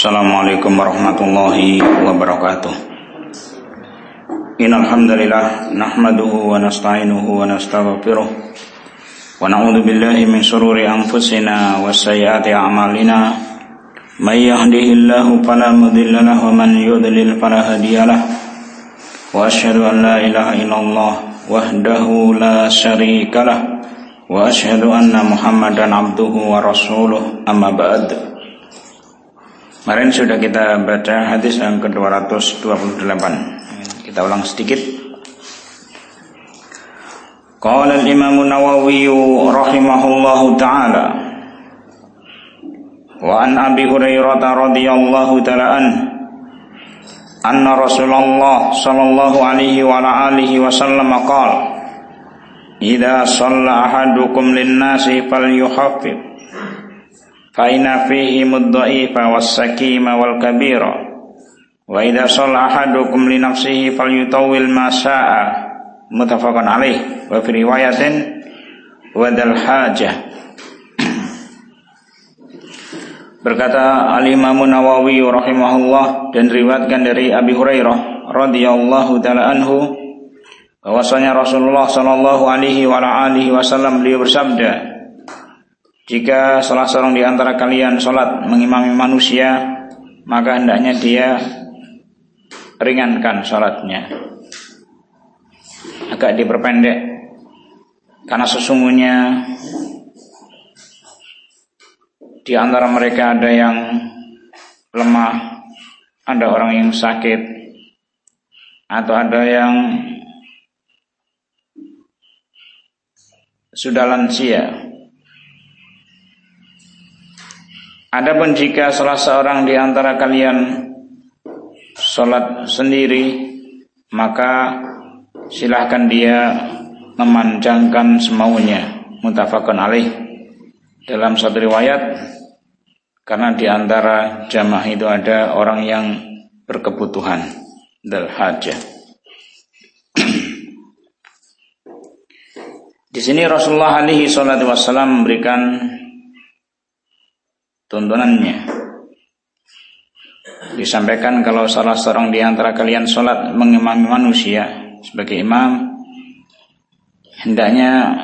Assalamualaikum warahmatullahi wabarakatuh. Innal hamdalillah nahmaduhu wa nasta'inuhu wa nastaghfiruh wa na'udzu billahi min shururi anfusina wa sayyiati a'malina. May yahdihillahu fala mudilla lahu wa man yudlil fala hadiyalah. Wa asyhadu an la ilaha illallah wahdahu la syarikalah wa asyhadu anna Muhammadan abduhu wa rasuluh. Amma ba'd. Kemarin sudah kita baca hadis yang ke-228. Kita ulang sedikit. Qala al-Imam Nawawi rahimahullahu ta'ala wa an Abi Hurairah radhiyallahu ta'ala anna Rasulullah sallallahu alaihi wa alihi wasallam qala idza shalla ahadukum lin-nasi falyuhaffif fa inna fihi mudda'ifa was-sakima wal-kabira wa idza shalla ahadukum li nafsihi falyutawwil ma syaa muttafaqun alaih wa fi riwayatin wa dal hajah. Berkata Al-Imam Nawawi rahimahullah dan riwayatkan dari Abi Hurairah radhiyallahu taala anhu bahwasanya Rasulullah sallallahu alaihi wa alihi wasallam beliau bersabda, jika salah seorang di antara kalian salat mengimami manusia, maka hendaknya dia ringankan salatnya, agak diperpendek, karena sesungguhnya di antara mereka ada yang lemah, ada orang yang sakit, atau ada yang sudah lansia. Adapun jika salah seorang di antara kalian sholat sendiri, maka silahkan dia memanjangkan semaunya. Muttafaqun alaih. Dalam satu riwayat, karena di antara jamaah itu ada orang yang berkebutuhan, dal hajah. Di sini Rasulullah alaihi salatu wassalam memberikan tuntunannya. Disampaikan kalau salah seorang di antara kalian sholat mengimami manusia sebagai imam, hendaknya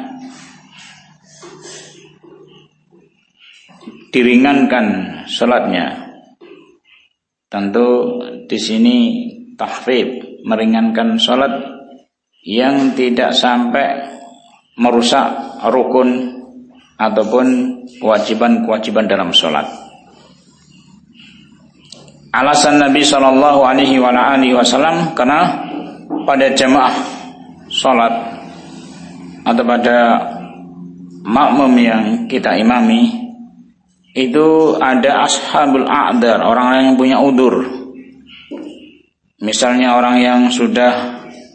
diringankan sholatnya. Tentu di sini tahfif, meringankan sholat yang tidak sampai merusak rukun ataupun kewajiban-kewajiban dalam sholat. Alasan Nabi Shallallahu Alaihi Wasallam karena pada jamaah sholat atau pada makmum yang kita imami itu ada ashabul a'dar, orang yang punya udur. Misalnya orang yang sudah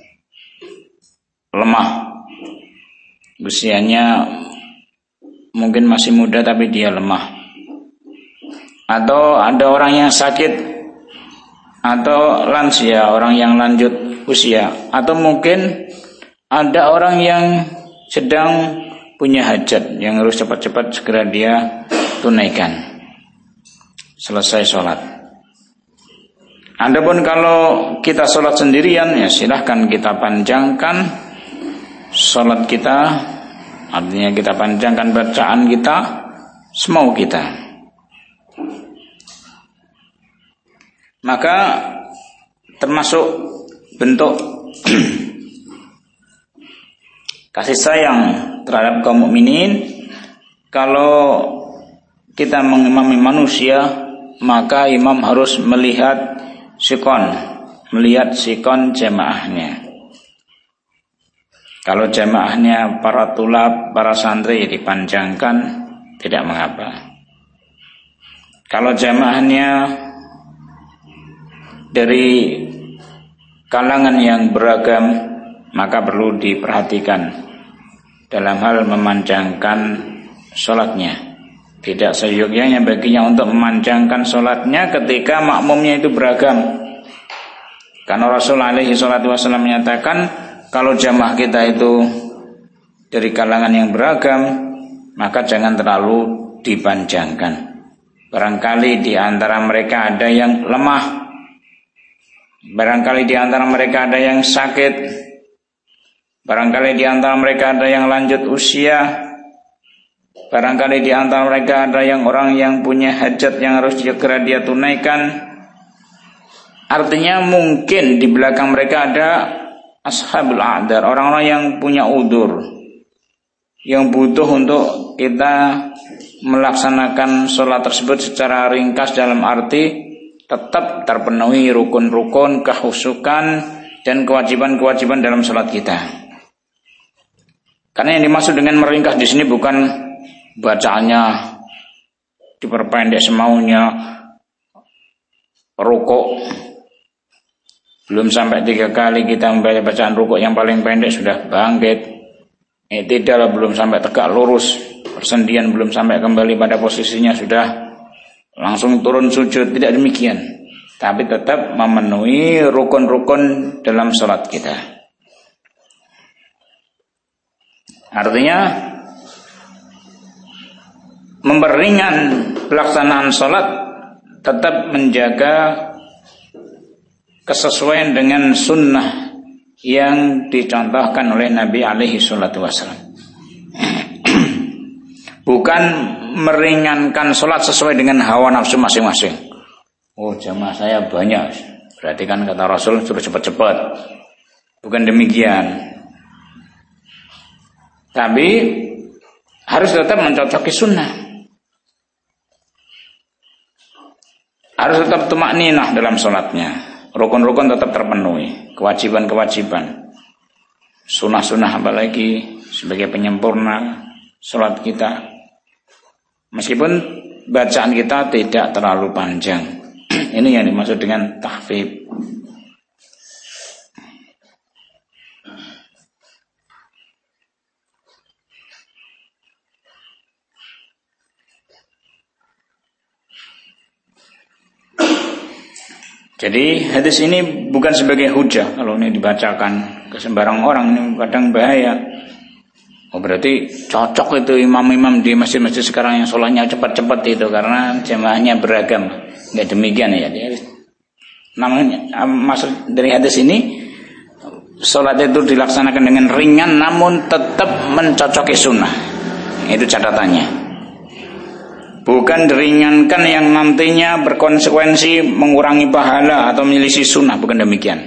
lemah, usianya mungkin masih muda tapi dia lemah, atau ada orang yang sakit, atau lansia, orang yang lanjut usia, atau mungkin ada orang yang sedang punya hajat yang harus cepat-cepat segera dia tunaikan selesai sholat. Adapun kalau kita sholat sendirian, ya silahkan kita panjangkan sholat kita. Artinya kita panjangkan bacaan kita semau kita. Maka termasuk bentuk kasih sayang terhadap kaum mukminin, kalau kita mengimami manusia, maka imam harus melihat sikon jamaahnya. Kalau jamaahnya para tulab, para santri dipanjangkan, tidak mengapa. Kalau jamaahnya dari kalangan yang beragam, maka perlu diperhatikan dalam hal memanjangkan sholatnya. Tidak seyogyanya baginya untuk memanjangkan sholatnya ketika makmumnya itu beragam. Karena Rasulullah alaihi salatu wasallam menyatakan, kalau jamaah kita itu dari kalangan yang beragam, maka jangan terlalu dipanjangkan. Barangkali di antara mereka ada yang lemah, barangkali di antara mereka ada yang sakit, barangkali di antara mereka ada yang lanjut usia, barangkali di antara mereka ada yang orang yang punya hajat yang harus segera dia tunaikan. Artinya mungkin di belakang mereka ada ashabul a'dar, orang-orang yang punya udzur, yang butuh untuk kita melaksanakan sholat tersebut secara ringkas dalam arti tetap terpenuhi rukun-rukun, kehusukan dan kewajiban-kewajiban dalam sholat kita. Karena yang dimaksud dengan meringkas di sini bukan bacaannya diperpendek semaunya, rukuk belum sampai 3 kali kita membaca bacaan rukuk yang paling pendek sudah bangkit. Tidaklah belum sampai tegak lurus, persendian belum sampai kembali pada posisinya sudah langsung turun sujud. Tidak demikian, tapi tetap memenuhi rukun-rukun dalam sholat kita. Artinya memperingan pelaksanaan sholat, tetap menjaga kesesuaian dengan sunnah yang dicontohkan oleh Nabi alaihi salatu wassalam. Bukan meringankan sholat sesuai dengan hawa nafsu masing-masing. Oh, jamaah saya banyak, berarti kan kata Rasul suruh cepat-cepat. Bukan demikian. Tapi harus tetap mencocoki sunnah. Harus tetap tumakninah dalam sholatnya. Rukun-rukun tetap terpenuhi, kewajiban-kewajiban, sunnah-sunnah apalagi sebagai penyempurna sholat kita. Meskipun bacaan kita tidak terlalu panjang. Ini yang dimaksud dengan tahfidz. Jadi hadis ini bukan sebagai hujah kalau ini dibacakan ke sembarang orang, ini kadang bahaya. Oh, berarti cocok itu imam-imam di masjid-masjid sekarang yang sholatnya cepat-cepat itu karena jamaahnya beragam. Nggak demikian ya. Namanya maksud dari hadis ini, sholat itu dilaksanakan dengan ringan namun tetap mencocoki sunnah. Itu catatannya. Bukan diringankan yang nantinya berkonsekuensi mengurangi pahala atau menyelisih sunnah, bukan demikian.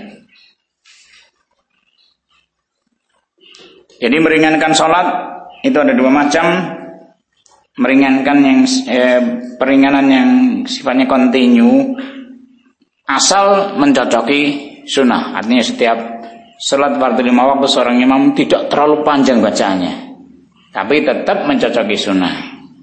Jadi meringankan sholat itu ada 2 macam. Meringankan yang peringanan yang sifatnya kontinu, asal mencocoki sunnah. Artinya setiap sholat fardu 5 waktu seorang imam tidak terlalu panjang bacaannya, tapi tetap mencocoki sunnah.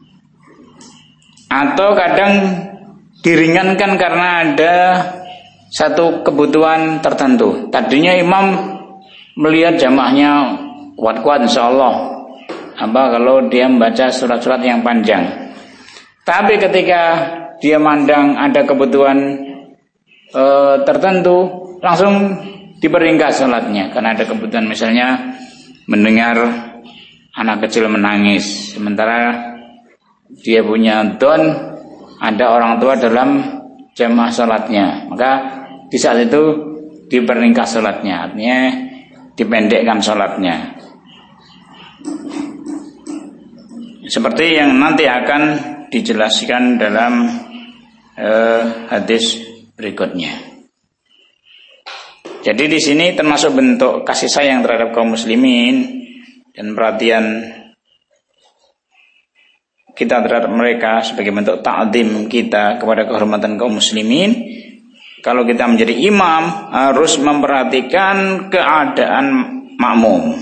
Atau kadang diringankan karena ada satu kebutuhan tertentu. Tadinya imam melihat jamaahnya kuat-kuat insyaallah, kalau dia membaca surat-surat yang panjang. Tapi ketika dia mandang ada kebutuhan tertentu, langsung diperingkas sholatnya karena ada kebutuhan, misalnya mendengar anak kecil menangis, sementara dia punya don, ada orang tua dalam jamaah sholatnya, maka di saat itu diperingkas sholatnya, artinya dipendekkan sholatnya. Seperti yang nanti akan dijelaskan dalam hadis berikutnya. Jadi di sini termasuk bentuk kasih sayang terhadap kaum muslimin dan perhatian kita terhadap mereka sebagai bentuk ta'zim kita kepada kehormatan kaum muslimin. Kalau kita menjadi imam harus memperhatikan keadaan makmum.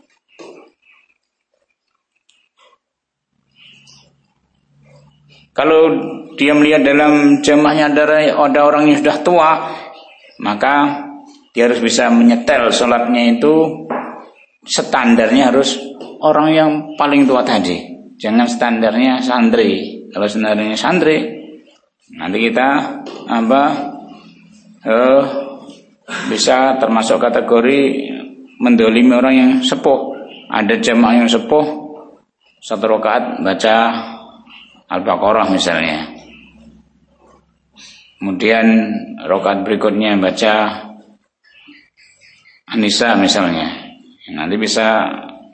Kalau dia melihat dalam jamaahnya ada orang yang sudah tua, maka dia harus bisa menyetel sholatnya itu standarnya harus orang yang paling tua tadi. Jangan standarnya santri. Kalau standarnya santri, nanti kita bisa termasuk kategori mendolimi orang yang sepuh. Ada jamaah yang sepuh 1 rakaat baca Al-Baqarah misalnya. kemudian rakaat berikutnya baca An-Nisa misalnya, nanti bisa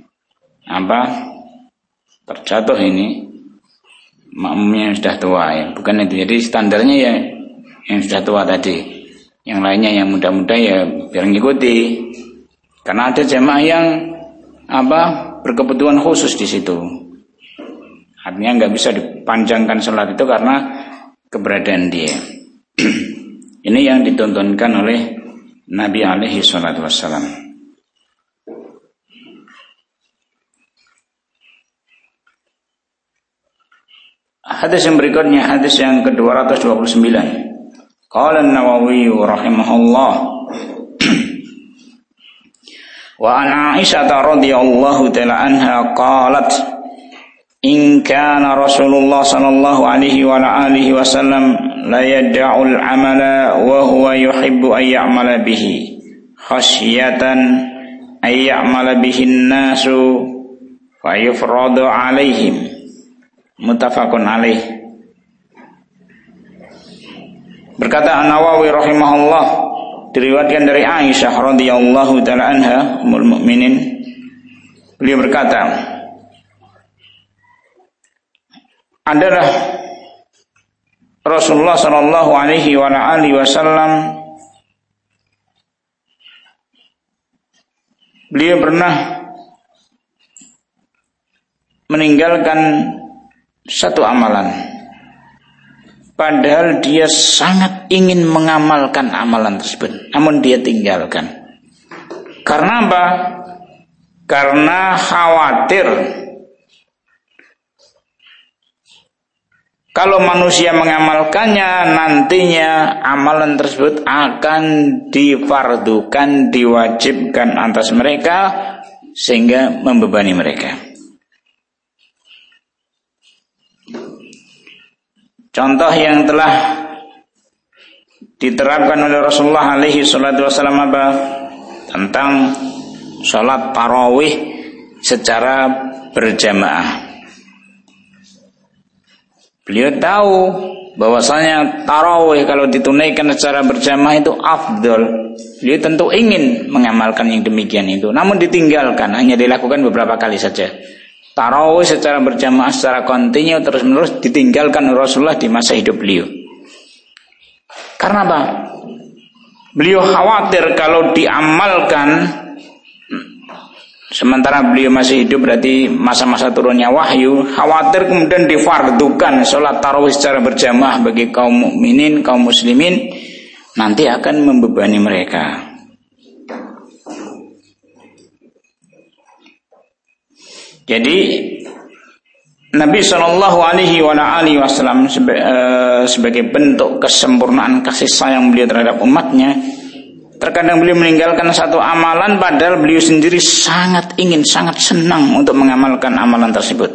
terjatuh ini makmumnya yang sudah tua ya. Bukan itu, jadi standarnya ya yang sudah tua tadi, yang lainnya yang muda-muda ya biar ngikuti, karena ada jamaah yang berkebutuhan khusus di situ, artinya nggak bisa dipanjangkan sholat itu karena keberadaan dia. Ini yang ditontonkan oleh Nabi alaihi salatu wassalam. Hadis yang berikutnya, hadis yang ke-229. Qala an-Nawawi rahimahullah, wa an Aisyah radhiyallahu ta'ala anha qalat, in kana Rasulullah sallallahu alaihi wa alihi wasallam la yad'ul amala wa huwa yuhibbu ay ya'mala bihi khasyatan ay ya'mala bihi an-nasu fa yufradu alaihim. Muttafaqun alaih. Berkata An-Nawawi rahimahullah, diriwayatkan dari Aisyah radhiyallahu taala anha ummul mukminin, beliau berkata, adalah Rasulullah sallallahu alaihi wa alihi wasallam, beliau pernah meninggalkan satu amalan, padahal dia sangat ingin mengamalkan amalan tersebut, namun dia tinggalkan. Karena apa? Karena khawatir kalau manusia mengamalkannya, nantinya amalan tersebut akan difardukan, diwajibkan atas mereka, sehingga membebani mereka. Contoh yang telah diterapkan oleh Rasulullah alaihi salatu wasallam tentang sholat tarawih secara berjamaah. Beliau tahu bahwasanya tarawih kalau ditunaikan secara berjamaah itu afdol. Beliau tentu ingin mengamalkan yang demikian itu, namun ditinggalkan, hanya dilakukan beberapa kali saja. Tarawih secara berjamaah, secara kontinu terus-menerus ditinggalkan Rasulullah di masa hidup beliau. Karena apa? Beliau khawatir kalau diamalkan sementara beliau masih hidup, berarti masa-masa turunnya wahyu, khawatir kemudian difardukan sholat tarawih secara berjamaah bagi kaum mukminin, kaum muslimin, nanti akan membebani mereka. Jadi Nabi Shallallahu Alaihi Wasallam sebagai bentuk kesempurnaan kasih sayang beliau terhadap umatnya, terkadang beliau meninggalkan satu amalan padahal beliau sendiri sangat ingin, sangat senang untuk mengamalkan amalan tersebut.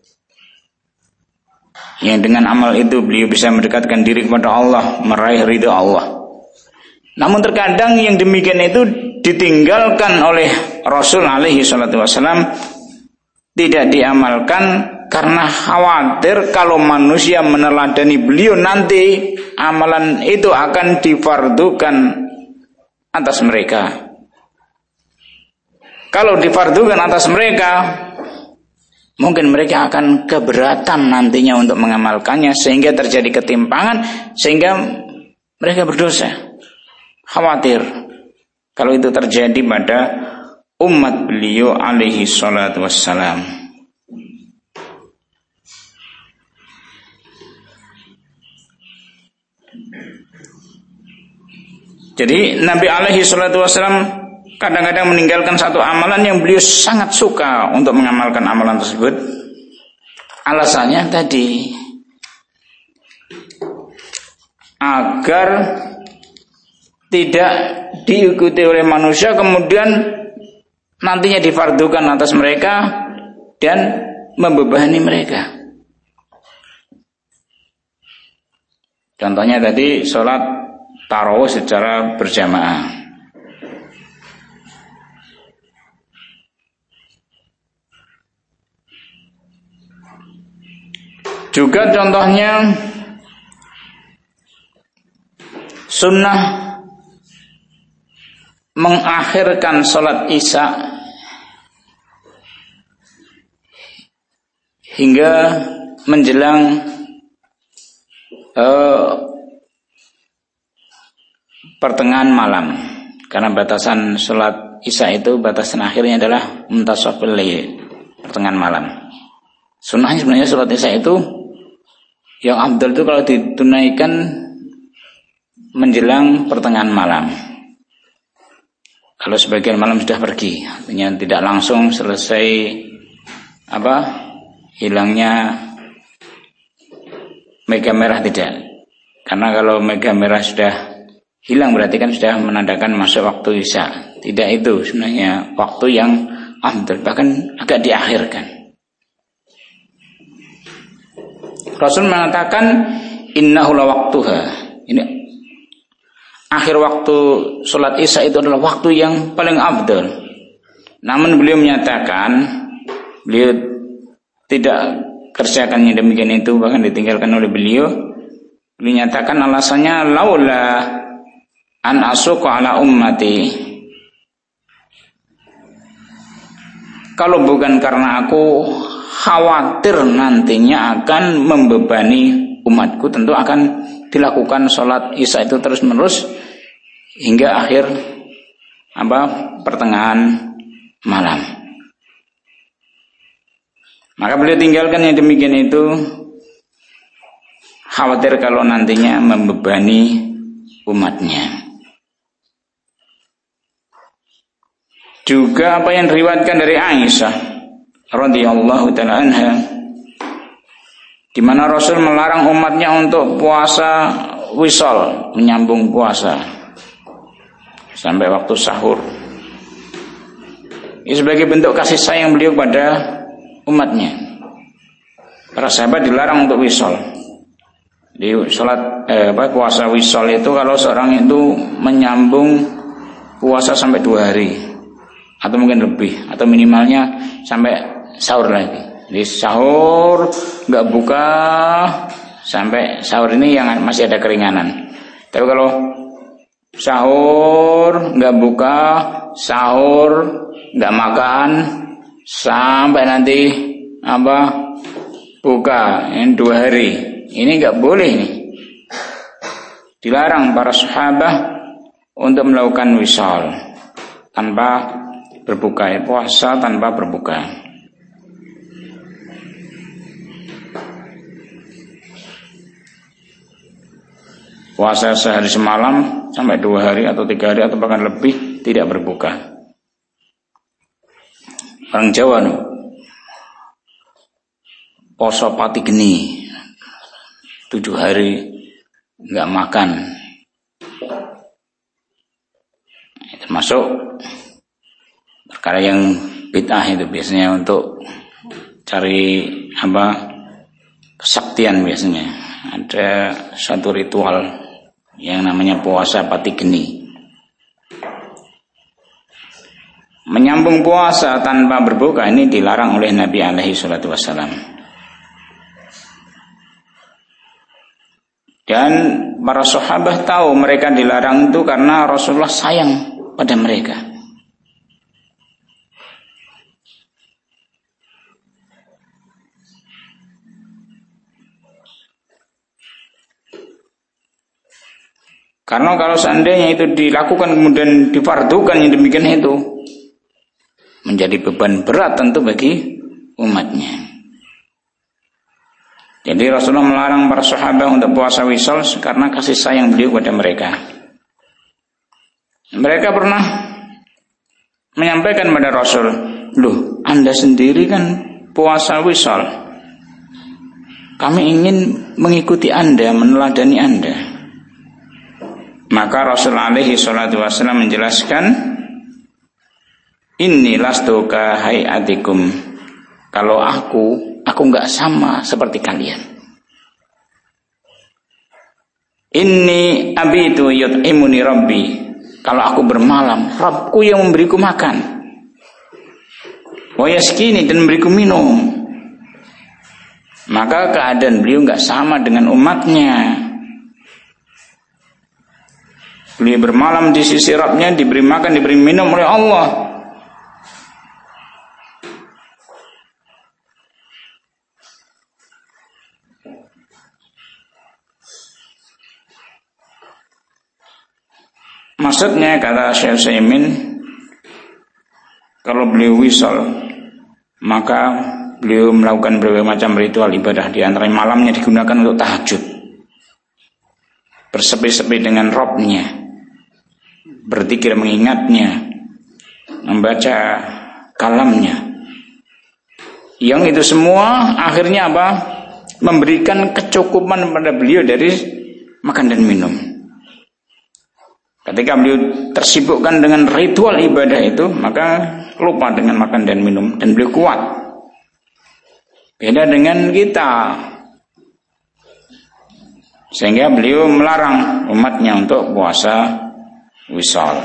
Yang dengan amal itu beliau bisa mendekatkan diri kepada Allah, meraih ridha Allah. Namun terkadang yang demikian itu ditinggalkan oleh Rasul alaihi salatu wasallam, tidak diamalkan karena khawatir kalau manusia meneladani beliau, nanti amalan itu akan difardukan atas mereka. Kalau difardukan atas mereka, mungkin mereka akan keberatan nantinya untuk mengamalkannya, sehingga terjadi ketimpangan, sehingga mereka berdosa. Khawatir kalau itu terjadi pada umat beliau alaihi salatu wassalam. Jadi Nabi alaihi salatu wassalam kadang-kadang meninggalkan satu amalan yang beliau sangat suka untuk mengamalkan amalan tersebut. Alasannya tadi, agar tidak diikuti oleh manusia, kemudian nantinya difardukan atas mereka dan membebani mereka. Contohnya tadi sholat tarawih secara berjamaah. Juga contohnya sunnah mengakhirkan sholat isya hingga menjelang pertengahan malam, karena batasan sholat isya itu batasan akhirnya adalah muntasafil lail, pertengahan malam. Sunnahnya sebenarnya sholat isya itu yang afdal itu kalau ditunaikan menjelang pertengahan malam. Kalau sebagian malam sudah pergi, artinya tidak langsung selesai hilangnya mega merah, tidak. Karena kalau mega merah sudah hilang berarti kan sudah menandakan masuk waktu isya. Tidak, itu sebenarnya waktu yang afdal, bahkan agak diakhirkan. Rasul mengatakan innahu la waqtuha. Ini akhir waktu sholat isya itu adalah waktu yang paling afdal. Namun beliau menyatakan beliau tidak kerjakan yang demikian itu, bahkan ditinggalkan oleh beliau. Beliau nyatakan alasannya laula an asuqa ala ummati, kalau bukan karena aku khawatir nantinya akan membebani umatku, tentu akan dilakukan sholat isya itu terus menerus hingga akhir pertengahan malam. Maka beliau tinggalkan yang demikian itu, khawatir kalau nantinya membebani umatnya. Juga apa yang diriwayatkan dari Aisyah radhiyallahu taala anha, di mana Rasul melarang umatnya untuk puasa wisol, menyambung puasa sampai waktu sahur. Ini sebagai bentuk kasih sayang beliau pada umatnya. Para sahabat dilarang untuk wisol. Di sholat puasa wisol itu kalau seorang itu menyambung puasa sampai 2 hari atau mungkin lebih, atau minimalnya sampai sahur lagi. Jadi sahur nggak buka sampai sahur ini yang masih ada keringanan. Tapi kalau sahur nggak buka, sahur nggak makan sampai nanti buka yang 2 hari, ini nggak boleh nih. Dilarang para sahabat untuk melakukan wisal tanpa berbuka, puasa tanpa berbuka. Puasa sehari semalam sampai 2 hari atau 3 hari atau bahkan lebih tidak berbuka. Orang Jawa poso pati geni 7 hari nggak makan, termasuk perkara yang bid'ah itu biasanya untuk cari kesaktian. Biasanya ada satu ritual yang namanya puasa pati geni. Menyambung puasa tanpa berbuka ini dilarang oleh Nabi alaihi salatu wassalam. Dan para sahabat tahu mereka dilarang itu karena Rasulullah sayang pada mereka. Karena kalau seandainya itu dilakukan kemudian difardukan yang demikian itu, menjadi beban berat tentu bagi umatnya. Jadi Rasulullah melarang para sahabat untuk puasa wisal karena kasih sayang beliau kepada mereka. Mereka pernah menyampaikan kepada Rasul, "Loh, Anda sendiri kan puasa wisal. Kami ingin mengikuti Anda, meneladani Anda." Maka Rasul alaihi salatu wassalam menjelaskan, "Inni lastu ka hayatikum." Kalau aku enggak sama seperti kalian. Inni abitu yut'imuni rabbi. Kalau aku bermalam, Rabbku yang memberiku makan. Wa yaskini, dan memberiku minum. Maka keadaan beliau enggak sama dengan umatnya. Beliau bermalam di sisi Rabbnya, diberi makan, diberi minum oleh Allah. Maksudnya kata Syekh Utsaimin, kalau beliau wisal, maka beliau melakukan berbagai macam ritual ibadah. Di antara malamnya digunakan untuk tahajud, bersepi-sepi dengan Rabbnya, berzikir mengingatnya, membaca kalamnya. Yang itu semua akhirnya apa? Memberikan kecukupan pada beliau dari makan dan minum. Ketika beliau tersibukkan dengan ritual ibadah itu, maka lupa dengan makan dan minum, dan beliau kuat. Beda dengan kita, sehingga beliau melarang umatnya untuk puasa wisal.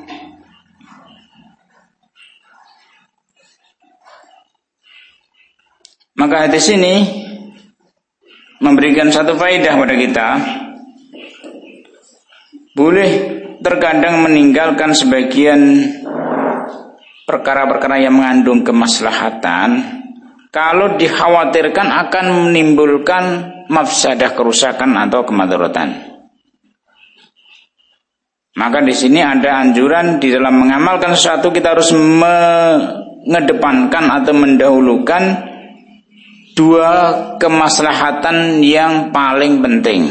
Maka hadis ini memberikan satu faedah pada kita. Boleh terkadang meninggalkan sebagian perkara-perkara yang mengandung kemaslahatan kalau dikhawatirkan akan menimbulkan mafsadah, kerusakan atau kemadaratan. Maka di sini ada anjuran di dalam mengamalkan sesuatu kita harus mengedepankan atau mendahulukan dua kemaslahatan yang paling penting.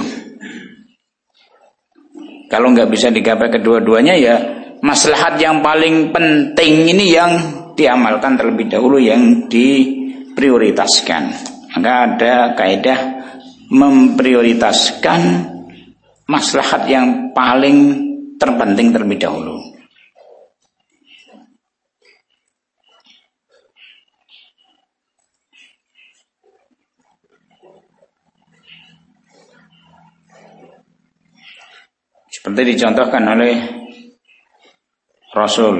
Kalau nggak bisa digapai kedua-duanya, ya maslahat yang paling penting ini yang diamalkan terlebih dahulu, yang diprioritaskan. Maka ada kaidah memprioritaskan maslahat yang paling terpenting terlebih dahulu. Seperti dicontohkan oleh Rasul.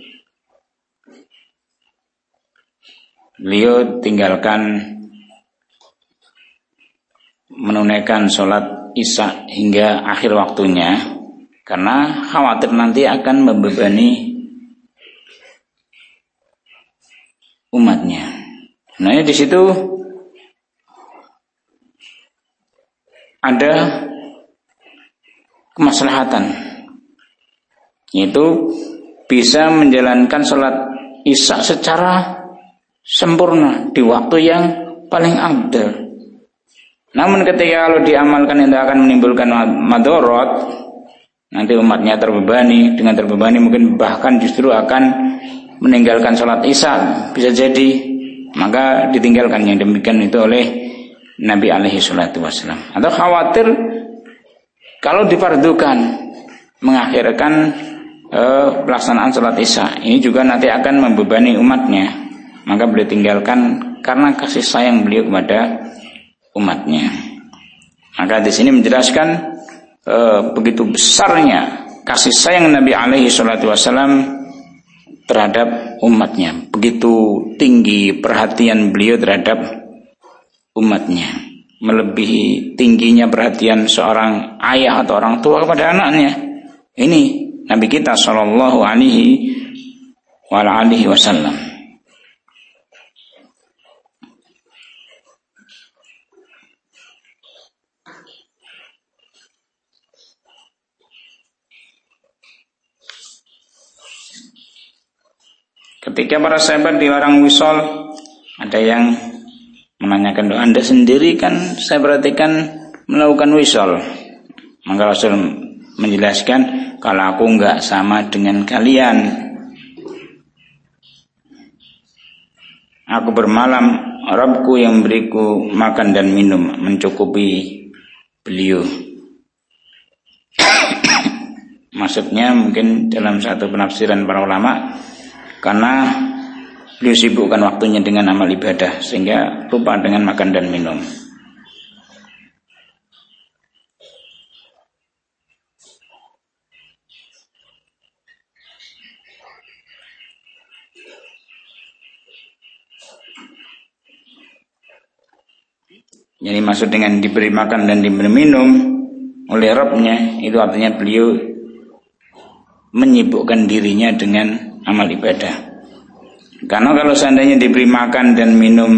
Beliau tinggalkan menunaikan sholat Isya hingga akhir waktunya karena khawatir nanti akan membebani umatnya. Nah, di situ ada kemaslahatan, yaitu bisa menjalankan sholat Isya secara sempurna di waktu yang paling afdal. Namun ketika kalau diamalkan itu akan menimbulkan madorot, nanti umatnya terbebani, dengan terbebani mungkin bahkan justru akan meninggalkan sholat Isya, bisa jadi. Maka ditinggalkan yang demikian itu oleh Nabi alaihi salatu wassalam. Atau khawatir kalau difardukan mengakhirkan pelaksanaan sholat Isya, ini juga nanti akan membebani umatnya, maka beliau tinggalkan karena kasih sayang beliau kepada umatnya. Maka di sini menjelaskan begitu besarnya kasih sayang Nabi alaihi salatu wasallam terhadap umatnya, begitu tinggi perhatian beliau terhadap umatnya, melebihi tingginya perhatian seorang ayah atau orang tua kepada anaknya. Ini Nabi kita sallallahu alaihi wasallam. Ketika para sahabat dilarang wisol, ada yang menanyakan, Anda sendiri kan saya perhatikan melakukan wisol. Maka Rasul menjelaskan, kalau aku enggak sama dengan kalian, aku bermalam, Rabbku yang memberiku makan dan minum, mencukupi beliau. Maksudnya mungkin dalam satu penafsiran para ulama, karena beliau sibukkan waktunya dengan amal ibadah sehingga lupa dengan makan dan minum. Jadi maksud dengan diberi makan dan diberi minum oleh Rabbnya, itu artinya beliau menyibukkan dirinya dengan amal ibadah. Karena kalau seandainya diberi makan dan minum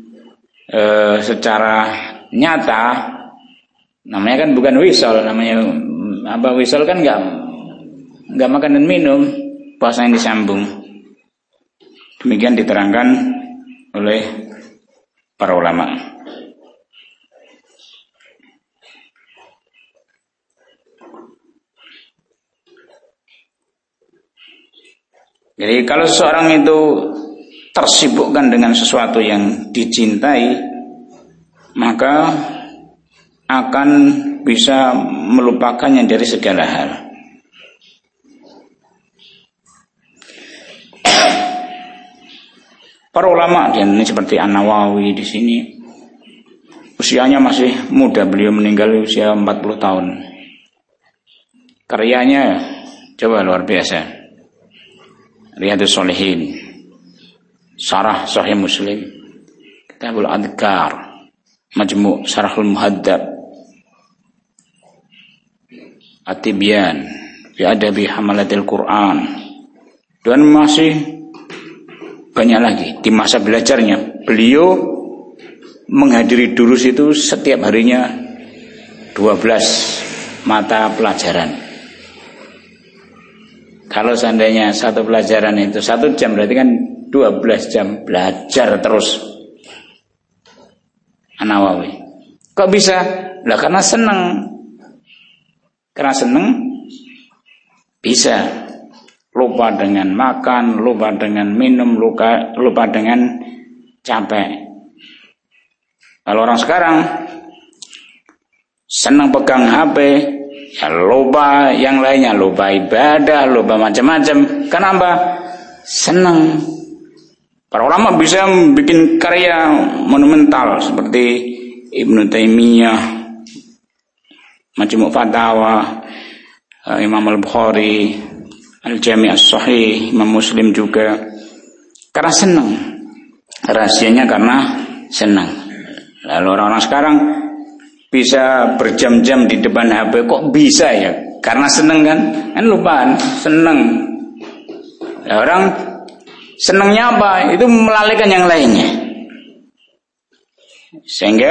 secara nyata, namanya kan bukan wisol, namanya apa, wisol kan nggak makan dan minum, puasanya disambung. Demikian diterangkan oleh para ulama. Jadi kalau seseorang itu tersibukkan dengan sesuatu yang dicintai, maka akan bisa melupakannya dari segala hal. Para ulama ini seperti An-Nawawi di sini, usianya masih muda, beliau meninggal usia 40 tahun. Karyanya coba luar biasa. Riyadhus Shalihin, Syarah Sahih Muslim, Kitabul Adhkar, Majmu' Syarahul Muhaddab, At-Tibyan fi Adabi Hamalatil Quran, dan masih banyak lagi. Di masa belajarnya beliau menghadiri durus itu setiap harinya 12 mata pelajaran. Kalau seandainya satu pelajaran itu 1 jam, berarti kan 12 jam belajar terus. An-Nawawi. Kok bisa? Lah karena senang. Karena senang bisa lupa dengan makan, lupa dengan minum, lupa dengan capek. Kalau orang sekarang senang pegang HP, ya lupa yang lainnya, lupa ibadah, lupa macam-macam. Kenapa? Senang. Para ulama bisa bikin karya monumental seperti Ibnu Taimiyah, Majmu' Fatawa, Imam Al-Bukhari, Al-Jami' As-Sahih, Imam Muslim juga. Karena senang. Rahasianya karena senang. Lalu orang-orang sekarang bisa berjam-jam di depan HP, kok bisa ya? Karena seneng kan lupaan, seneng. Ya, orang senengnya apa? Itu melalaikan yang lainnya, sehingga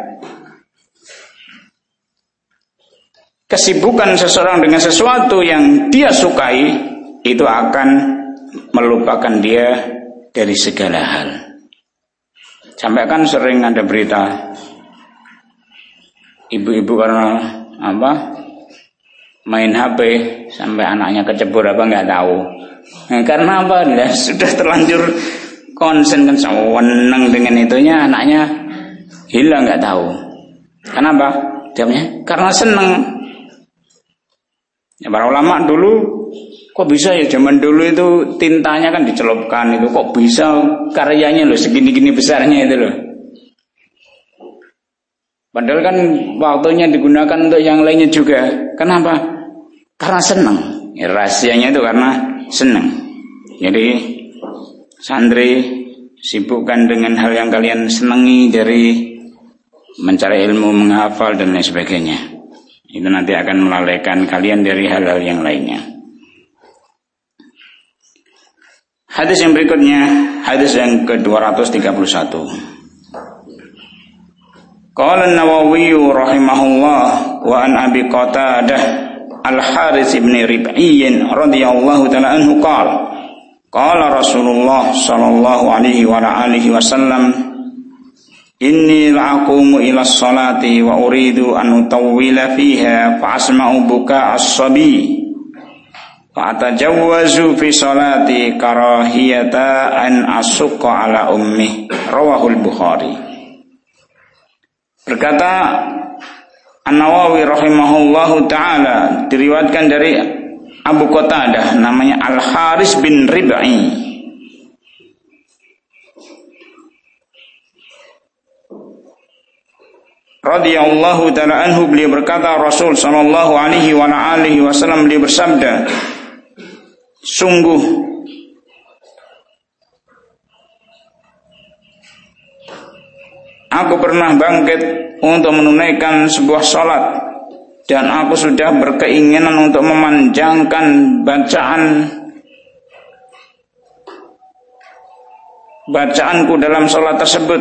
kesibukan seseorang dengan sesuatu yang dia sukai itu akan melupakan dia dari segala hal. Sampai kan sering ada berita ibu-ibu karena apa, main HP sampai anaknya kecebur apa nggak tahu. Nah, karena apa? Dia sudah terlanjur konsen kan, seneng dengan itunya, anaknya hilang nggak tahu. Kenapa? Jawabnya karena seneng. Ya, para ulama dulu kok bisa ya, zaman dulu itu tintanya kan dicelupkan, itu kok bisa karyanya loh segini-gini besarnya itu loh. Padahal kan waktunya digunakan untuk yang lainnya juga. Kenapa? Karena senang. Ya, rahasianya itu karena senang. Jadi santri sibukkan dengan hal yang kalian senangi, dari mencari ilmu, menghafal dan lain sebagainya. Itu nanti akan melalaikan kalian dari hal-hal yang lainnya. Hadis yang berikutnya, hadis yang ke-231. Qala An-Nawawi rahimahullah wa an Abi Qatadah Al-Harits bin Rib'i radhiyallahu ta'ala anhu qala Rasulullah sallallahu alaihi wa alihi wasallam, inni la'aqumu ila sholati wa uridu an utawwila fiha fa asma'u buka as-sabi fa atajawwazu fi sholati karahiyata an asukka ala ummi. Rawahul Bukhari. Berkata An-Nawawi rahimahullahu ta'ala, diriwayatkan dari Abu Qatadah namanya Al-Harits bin Rib'i radhiyallahu ta'ala anhu, beliau berkata Rasul sallallahu alaihi wa alihi wasallam beliau bersabda, sungguh aku pernah bangkit untuk menunaikan sebuah salat dan aku sudah berkeinginan untuk memanjangkan bacaanku dalam sholat tersebut.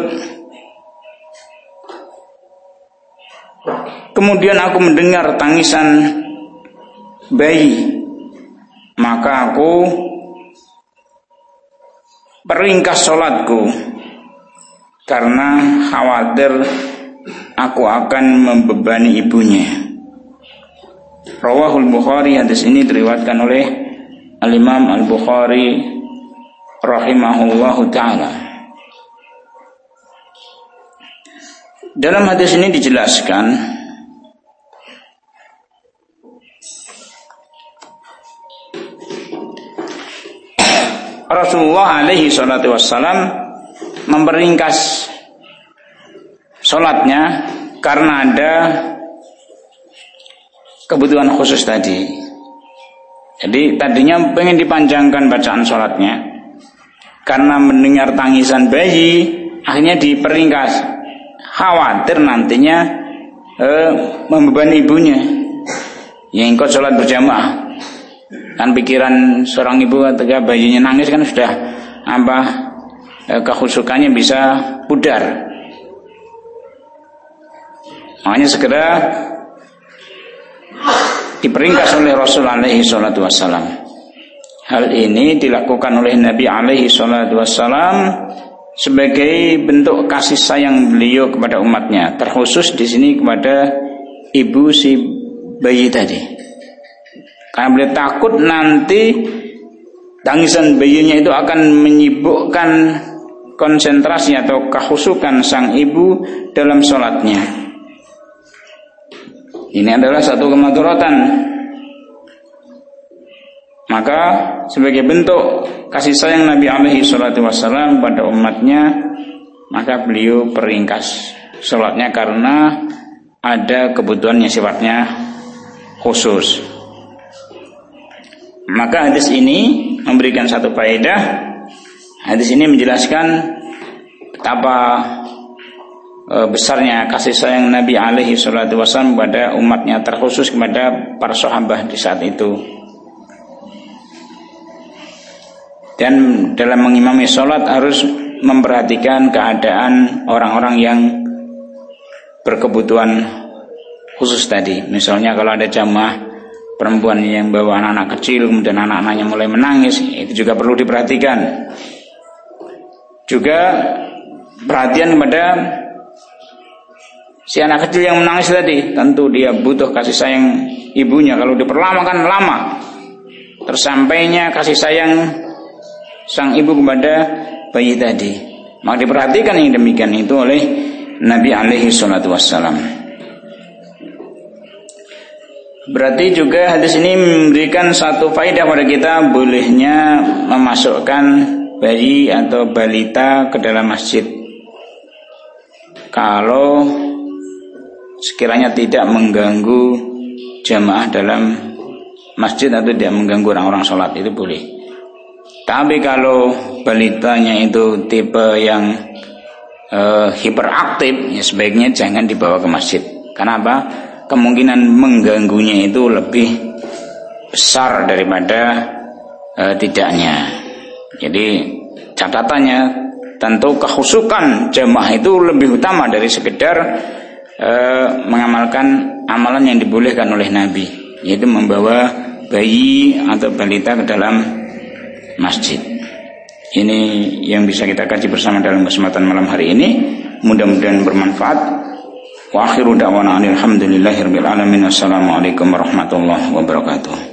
Kemudian aku mendengar tangisan bayi, maka aku peringkas sholatku karena khawatir aku akan membebani ibunya. Rawahul Bukhari, hadis ini diriwayatkan oleh Al-Imam Al-Bukhari rahimahullahu ta'ala. Dalam hadis ini dijelaskan Rasulullah alaihi salatu wassalam memperingkas sholatnya karena ada kebutuhan khusus tadi. Jadi tadinya pengen dipanjangkan bacaan sholatnya, karena mendengar tangisan bayi akhirnya diperingkas, khawatir nantinya membebani ibunya yang ikut sholat berjamaah. Kan pikiran seorang ibu ketika bayinya nangis kan sudah kekhusukannya bisa pudar. Makanya segera diperingkas oleh Rasul alaihi salatu wassalam. Hal ini dilakukan oleh Nabi alaihi salatu wassalam sebagai bentuk kasih sayang beliau kepada umatnya, terkhusus di sini kepada ibu si bayi tadi. Karena beliau takut nanti tangisan bayinya itu akan menyibukkan konsentrasi atau kekhusukan sang ibu dalam sholatnya. Ini adalah satu kemadaratan. Maka sebagai bentuk kasih sayang Nabi alaihi salatu wassalam pada umatnya, maka beliau peringkas sholatnya karena ada kebutuhan yang sifatnya khusus. Maka hadis ini memberikan satu faedah. Hadis ini menjelaskan betapa besarnya kasih sayang Nabi alaihi salatu wasallam kepada umatnya, terkhusus kepada para sahabat di saat itu. Dan dalam mengimami sholat harus memperhatikan keadaan orang-orang yang berkebutuhan khusus tadi. Misalnya kalau ada jamaah perempuan yang bawa anak-anak kecil, kemudian anak-anaknya mulai menangis, itu juga perlu diperhatikan. Juga perhatian kepada si anak kecil yang menangis tadi, tentu dia butuh kasih sayang ibunya. Kalau diperlamakan lama, tersampainya kasih sayang sang ibu kepada bayi tadi, maka diperhatikan yang demikian itu oleh Nabi alaihi salatu wassalam. Berarti juga hadis ini memberikan satu faedah pada kita, bolehnya memasukkan bayi atau balita ke dalam masjid kalau sekiranya tidak mengganggu jamaah dalam masjid atau tidak mengganggu orang-orang sholat, itu boleh. Tapi kalau balitanya itu tipe yang hiperaktif, ya sebaiknya jangan dibawa ke masjid. Karena apa? Kemungkinan mengganggunya itu lebih besar daripada tidaknya. Jadi catatannya, tentu kekhusukan jamaah itu lebih utama dari sekedar mengamalkan amalan yang dibolehkan oleh Nabi, yaitu membawa bayi atau balita ke dalam masjid. Ini yang bisa kita kaji bersama dalam kesempatan malam hari ini. Mudah-mudahan bermanfaat. Wa akhiru da'wana alhamdulillahirabbil alamin. Assalamualaikum warahmatullahi wabarakatuh.